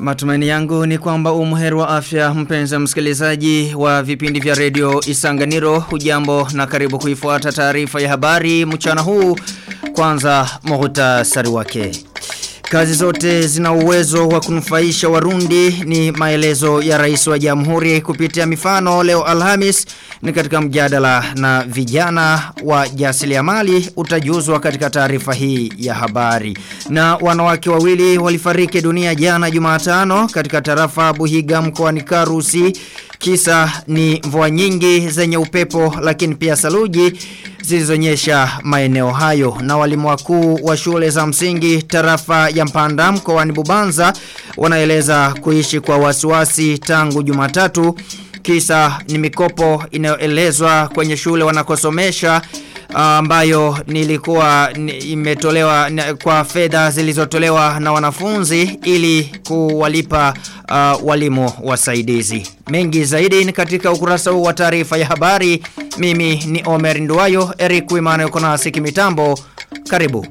Matumaini yangu ni kwamba umuheri wa afya mpenzi msikilizaji wa vipindi vya redio Isanganiro. Hujambo na karibu kuifuata taarifa ya habari mchana huu. Kwanza muhtasari wake. Kazi zote zina uwezo wa kunufaisha Warundi ni maelezo ya rais wa jamhuri kupitia mifano leo Alhamis ni katika mjadala na vijana wa jasiriamali utajuzwa katika taarifa hii ya habari. Na wanawake wawili walifariki dunia jana Jumatano katika tarafa Buhiga mkoani Karusi. Kisa ni mvua nyingi zenye upepo lakini pia saluji zilizonyesha maeneo hayo. Na walimu wakuu wa shule za msingi tarafa ya Mpanda mkoani Bubanza wanaeleza kuishi kwa wasiwasi tangu Jumatatu. Kisa ni mikopo inayoelezwa kwenye shule wanakosomesha ambayo imetolewa kwa fedha zilizotolewa na wanafunzi ili kuwalipa walimu wasaidizi. Mengi zaidi ni katika ukurasa huu wa taarifa ya habari. Mimi ni Omer Nduwayo, Eric Wimana yuko nasi kimitambo. Karibu.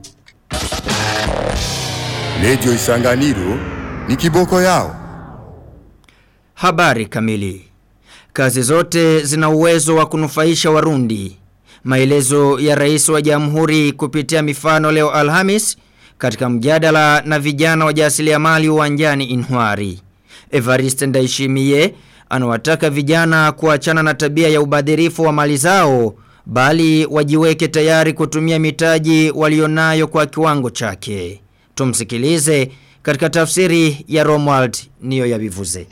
Radio Isanganiro ni kiboko yao. Habari kamili. Kazi zote zina uwezo wa kunufaisha Warundi. Maelezo ya rais wa jamhuri kupitia mifano leo Alhamis katika mjadala na vijana wa jasiriamali uwanjani Inhwari. Evariste Ndayishimiye anawataka vijana kuachana na tabia ya ubadhirifu wa mali zao bali wajiweke tayari kutumia mitaji walionayo kwa kiwango chake. Tumsikilize katika tafsiri ya Romuald niyo ya bivuze.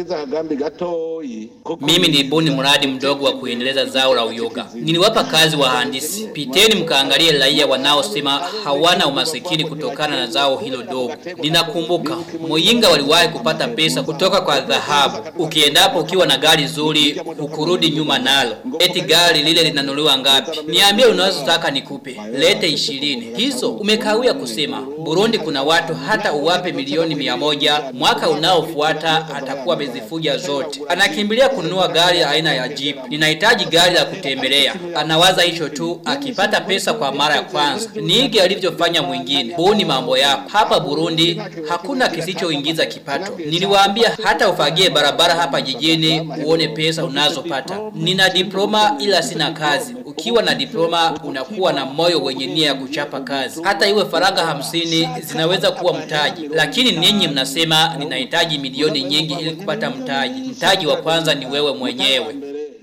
Mimi nilibuni mradi mdogo wa kuendeleza zao la uyoga. Niliwapa kazi wahandisi. Piteni mkaangalie raia wanaosema hawana umasikini kutokana na zao hilo dogo. Ninakumbuka Muyinga waliwahi kupata pesa kutoka kwa dhahabu. Ukiendapo ukiwa na gari zuri ukurudi nyuma nalo. Eti gari lile linanunuliwa ngapi? Niambie unazotaka nikupe. Lete 20. Hizo umekawia kusema. Burundi kuna watu hata uwape milioni 100 mwaka unaofuata atakuwa amezifuja zote. Anakimbilia kununua gari aina ya Jeep. Ninahitaji gari la kutembelea. Anawaza hicho tu akipata pesa kwa mara ya kwanza. Niige alivyofanya mwingine. Buni mambo yako. Hapa Burundi hakuna kisichoingiza kipato. Niliwaambia hata ufagie barabara hapa jijini uone pesa unazopata. Nina diploma ila sina kazi. Ukiwa na diploma unakuwa na moyo wenye nia ya kuchapa kazi. Hata iwe faranga 50 zinaweza kuwa mtaji. Lakini ninyi mnasema ninahitaji milioni nyingi ili kupata mtaji. Mtaji wa kwanza ni wewe mwenyewe.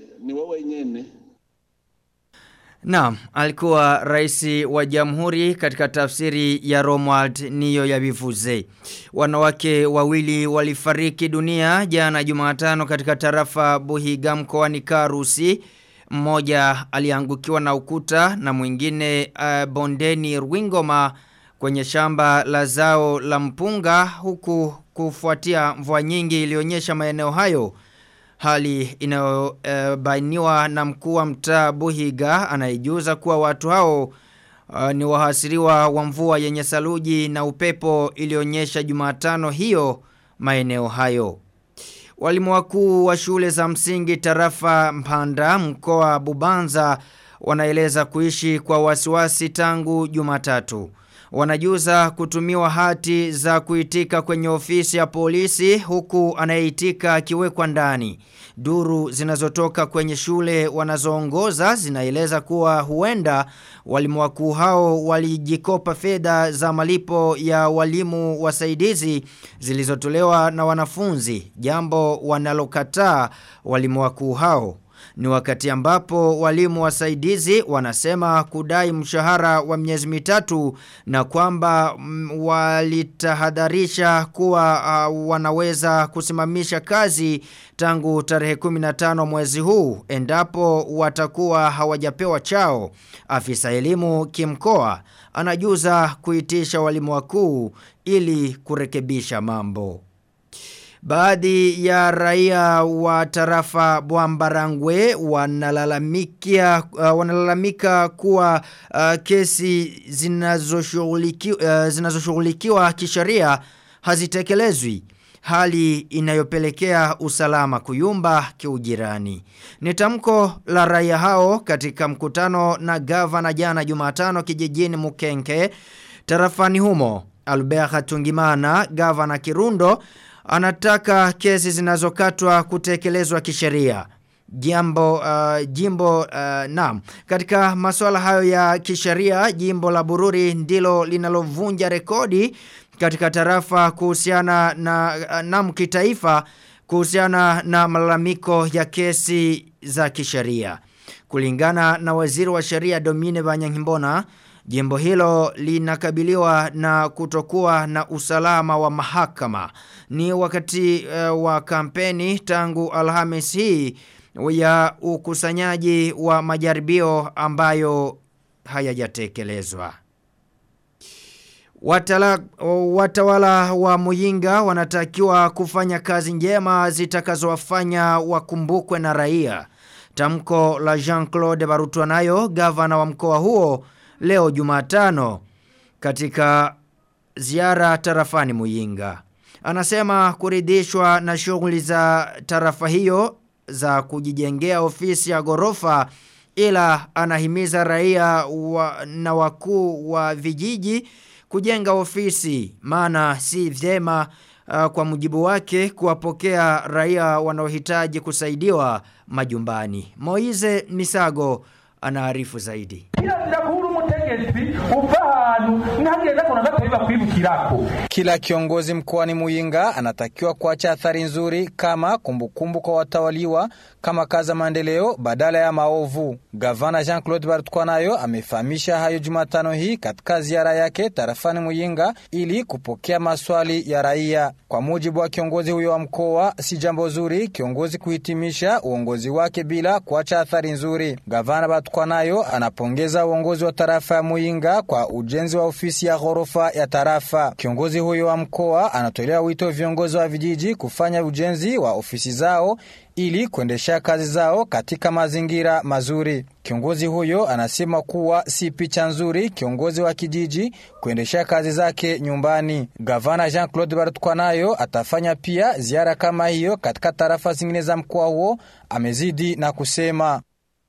Naam, alikuwa rais wa jamhuri katika tafsiri ya Romuald niyo ya bivuze. Wanawake wawili walifariki dunia jana Jumatano katika tarafa Buhiga mkoani Karusi. Mmoja aliangukiwa na ukuta na mwingine bondeni Rwingoma kwenye shamba la zao la mpunga huku kufuatia mvua nyingi ilionyesha maeneo hayo. Hali inayobainiwa na mkuu wa mtaa Buhiga anaijuza kuwa watu hao ni wahasiriwa wa mvua yenye saluji na upepo ilionyesha Jumatano hiyo maeneo hayo. Walimu wakuu wa shule za msingi tarafa Mpanda mkoa Bubanza wanaeleza kuishi kwa wasiwasi tangu Jumatatu. Wanajuza kutumiwa hati za kuitika kwenye ofisi ya polisi huku anayeitika akiwekwa ndani. Duru zinazotoka kwenye shule wanazoongoza zinaeleza kuwa huenda walimu wakuu hao walijikopa fedha za malipo ya walimu wasaidizi zilizotolewa na wanafunzi, jambo wanalokataa walimu wakuu hao. Ni wakati ambapo walimu wasaidizi wanasema kudai mshahara wa miezi mitatu na kwamba walitahadharisha kuwa wanaweza kusimamisha kazi tangu tarehe 15 mwezi huu endapo watakuwa hawajapewa chao. Afisa elimu kimkoa anajuza kuitisha walimu wakuu ili kurekebisha mambo. Baadhi ya raia wa tarafa Bwambarangwe wanalalamika kuwa kesi zinazoshughulikiwa kisheria hazitekelezwi, hali inayopelekea usalama kuyumba kiujirani. Ni tamko la raia hao katika mkutano na gavana jana Jumatano kijijini Mukenke tarafani humo. Albert Hatungimana, gavana Kirundo, anataka kesi zinazokatwa kutekelezwa kisheria. Katika masuala hayo ya kisheria, jimbo la Bururi ndilo linalovunja rekodi katika tarafa kuhusiana na kitaifa kuhusiana na malalamiko ya kesi za kisheria. Kulingana na waziri wa sheria Domine Banyankimbona, jimbo hilo linakabiliwa na kutokuwa na usalama wa mahakama. Ni wakati wa kampeni tangu Alhamis hii ya ukusanyaji wa majaribio ambayo hayajatekelezwa. Watawala wa Muyinga wanatakiwa kufanya kazi njema zitakazowafanya wakumbukwe na raia. Tamko la Jean-Claude Barutwanayo, gavana wa mkoa huo, leo Jumatano katika ziara tarafani Muyinga. Anasema kuridhishwa na shughuli za tarafa hiyo za kujijengea ofisi ya gorofa, ila anahimiza raia na wakuu wa vijiji kujenga ofisi, maana si vyema kwa mujibu wake kuwapokea raia wanaohitaji kusaidiwa majumbani. Moize Misago anaarifu zaidi. Kila kiongozi mkoani Muyinga anatakiwa kuacha athari nzuri kama kumbukumbu kwa watawaliwa, kama kaza maendeleo badala ya maovu. Gavana Jean-Claude Barutwanayo amefahamisha hayo Jumatano hii katika ziara yake tarafani Muyinga ili kupokea maswali ya raia. Kwa mujibu wa kiongozi huyo wa mkoa, si jambo zuri kiongozi kuhitimisha uongozi wake bila kuacha athari nzuri. Gavana Barutwanayo anapongeza uongozi wa tarafa ya Muyinga kwa ujenzi wa ofisi ya ghorofa ya tarafa. Kiongozi huyo wa mkoa anatolea wito viongozi wa vijiji kufanya ujenzi wa ofisi zao ili kuendesha kazi zao katika mazingira mazuri. Kiongozi huyo anasema kuwa si picha nzuri kiongozi wa kijiji kuendesha kazi zake nyumbani. Gavana Jean-Claude Barutwanayo atafanya pia ziara kama hiyo katika tarafa zingine za mkoa huo. Amezidi na kusema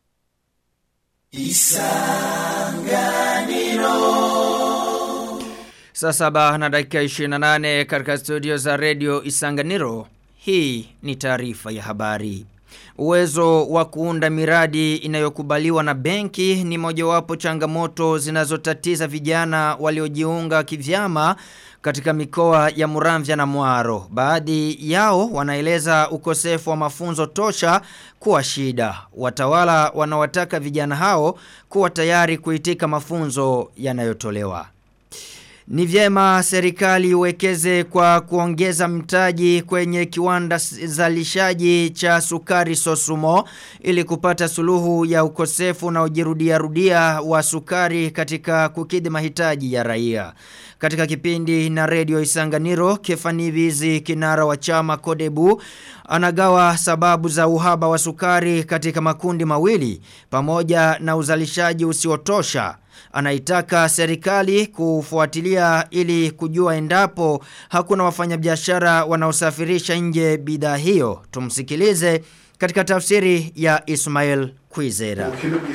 Saa 7:28 katika studio za Radio Isanganiro. Hii ni taarifa ya habari. Uwezo wa kuunda miradi inayokubaliwa na benki ni mojawapo changamoto zinazotatiza vijana waliojiunga kivyama katika mikoa ya Muramvya na Mwaro. Baadhi yao wanaeleza ukosefu wa mafunzo tosha kuwa shida. Watawala wanawataka vijana hao kuwa tayari kuitika mafunzo yanayotolewa. Ni vyema serikali iwekeze kwa kuongeza mtaji kwenye kiwanda zalishaji cha sukari Sosumo ili kupata suluhu ya ukosefu na ujirudia wa sukari katika kukidhi mahitaji ya raia. Katika kipindi na Radio Isanganiro, Kefani Bizi, kinara wa chama Kodebu, anagawa sababu za uhaba wa sukari katika makundi mawili pamoja na uzalishaji usiotosha. Anaitaka serikali kufuatilia ili kujua endapo hakuna wafanyabiashara wanaosafirisha nje bidhaa hiyo. Tumsikilize katika tafsiri ya Ismail Kwizera.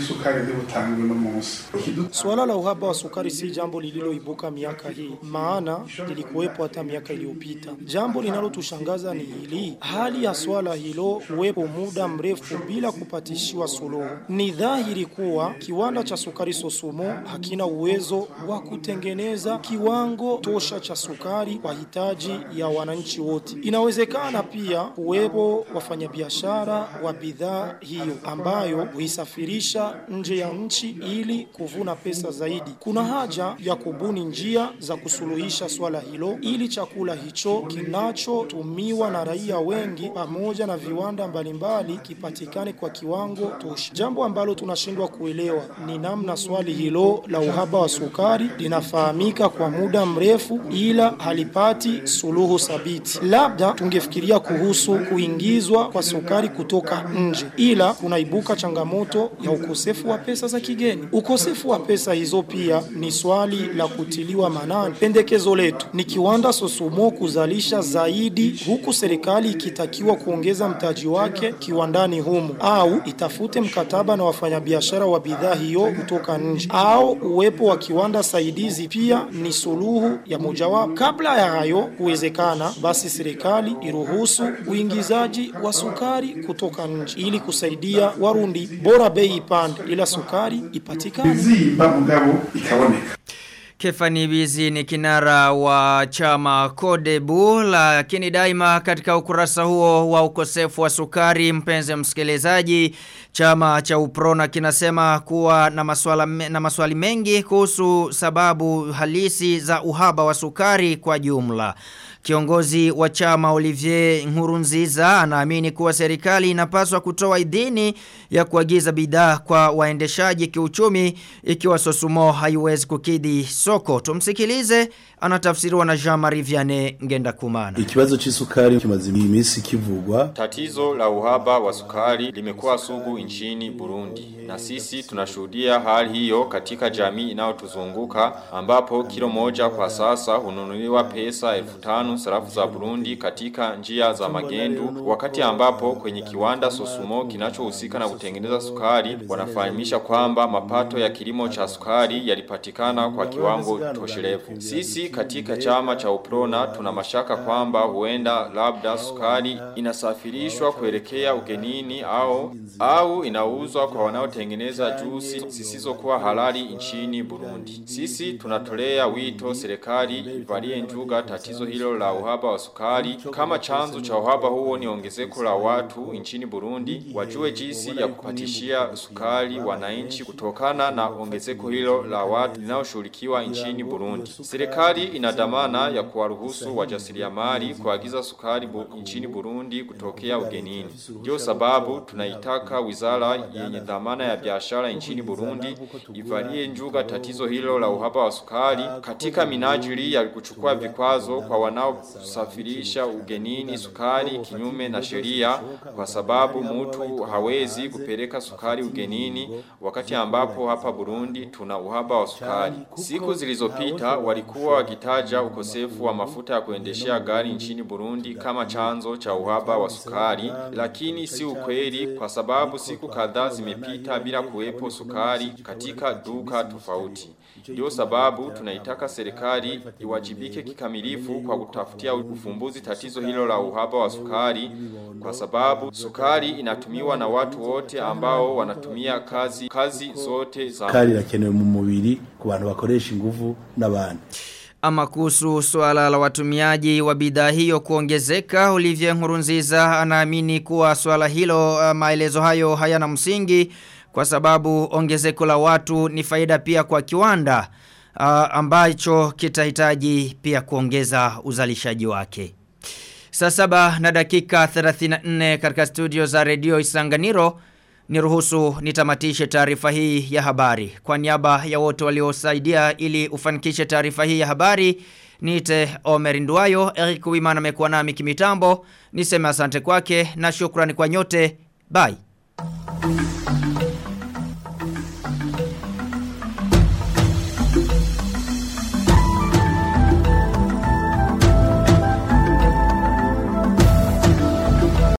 Swala la uhaba wa sukari si jambo lililoibuka miaka hii, maana lilikuwepo hata miaka iliyopita. Jambo linalotushangaza ni hili, hali ya swala hilo kuwepo muda mrefu bila kupatishiwa suluhu. Ni dhahiri kuwa kiwanda cha sukari Sosumo hakina uwezo wa kutengeneza kiwango tosha cha sukari kwa hitaji ya wananchi wote. Inawezekana pia kuwepo wafanyabiashara wa bidhaa hiyo ambayo huisafirisha nje ya nchi ili kuvuna pesa zaidi. Kuna haja ya kubuni njia za kusuluhisha swala hilo ili chakula hicho kinachotumiwa na raia wengi pamoja na viwanda mbalimbali kipatikane kwa kiwango tosha. Jambo ambalo tunashindwa kuelewa ni namna swali hilo la uhaba wa sukari linafahamika kwa muda mrefu ila halipati suluhu thabiti. Labda tungefikiria kuhusu kuingizwa kwa sukari kutoka nje, ila kunaibuka changamoto changamoto ya ukosefu wa pesa za kigeni. Ukosefu wa pesa hizo pia ni swali la kutiliwa maanani. Pendekezo letu ni kiwanda Sosumo kuzalisha zaidi, huku serikali ikitakiwa kuongeza mtaji wake kiwandani humo, au itafute mkataba na wafanyabiashara wa bidhaa hiyo kutoka nje, au uwepo wa kiwanda saidizi pia ni suluhu ya mojawapo. Kabla ya hayo kuwezekana, basi serikali iruhusu uingizaji wa sukari kutoka nje ili kusaidia Warundi. Bora bei ipande ila sukari ipatikane. Kefani Bizi ni kinara wa chama Kodebu, lakini daima katika ukurasa huo wa ukosefu wa sukari, mpenzi msikilizaji, chama cha UPRONA kinasema kuwa na maswali mengi kuhusu sababu halisi za uhaba wa sukari kwa jumla. Kiongozi wa chama Olivier Nkurunziza anaamini kuwa serikali inapaswa kutoa idhini ya kuagiza bidhaa kwa waendeshaji kiuchumi ikiwa Sosumo haiwezi kukidhi soko. Tumsikilize, anatafsiriwa na Jean-Marie Vianney Ngendakumana. Ikibazo c'isukari kimaze imisi kivugwa. Tatizo la uhaba wa sukari limekuwa sugu nchini Burundi, na sisi tunashuhudia hali hiyo katika jamii inayotuzunguka, ambapo kilo moja kwa sasa hununuliwa pesa 1500 sarafu za Burundi katika njia za magendu, wakati ambapo kwenye kiwanda Sosumo kinachohusika na kutengeneza sukari wanafahamisha kwamba mapato ya kilimo cha sukari yalipatikana kwa kiwango toshelevu. Sisi katika chama cha UPRONA tuna mashaka kwamba huenda labda sukari inasafirishwa kuelekea ugenini au inauzwa kwa wanaotengeneza juisi zisizokuwa halali nchini Burundi. Sisi tunatolea wito serikali ivalie njuga tatizo hilo la uhaba wa sukari. Kama chanzo cha uhaba huo ni ongezeko la watu nchini Burundi, wajue jinsi ya kupatishia sukari wananchi kutokana na ongezeko hilo la watu linaloshughulikiwa nchini Burundi. Serikali ina dhamana ya kuwaruhusu wajasiriamali kuagiza sukari nchini Burundi kutokea ugenini. Ndio sababu tunaitaka wizara yenye dhamana ya biashara nchini Burundi ivalie njuga tatizo hilo la uhaba wa sukari katika minajili ya kuchukua vikwazo kwa wanaosafirisha ugenini sukari kinyume na sheria, kwa sababu mtu hawezi kupeleka sukari ugenini wakati ambapo hapa Burundi tuna uhaba wa sukari. Siku zilizopita walikuwa wakitaja ukosefu wa mafuta ya kuendeshea gari nchini Burundi kama chanzo cha uhaba wa sukari, lakini si ukweli, kwa sababu siku kadhaa zimepita bila kuwepo sukari katika duka tofauti. Ndio sababu tunaitaka serikali iwajibike kikamilifu kwa kutafutia ufumbuzi tatizo hilo la uhaba wa sukari, kwa sababu sukari inatumiwa na watu wote ambao wanatumia kazi zote za sukari irakenewe mu mubiri ku bantu bakoresha inguvu n'abandi. Ama kuhusu swala la watumiaji wa bidhaa hiyo kuongezeka, Olivier Nkurunziza anaamini kuwa swala hilo, maelezo hayo hayana msingi, kwa sababu ongezeko la watu ni faida pia kwa kiwanda ambacho kitahitaji pia kuongeza uzalishaji wake. Saa 7 na dakika 34 katika studio za Radio Isanganiro, niruhusu nitamatishe taarifa hii ya habari. Kwa niaba ya wote waliosaidia ili ufanikishe taarifa hii ya habari, niite Omer Nduwayo, Eric Wimana amekuwa nami kimitambo. Niseme asante kwake na shukrani kwa nyote. Bye.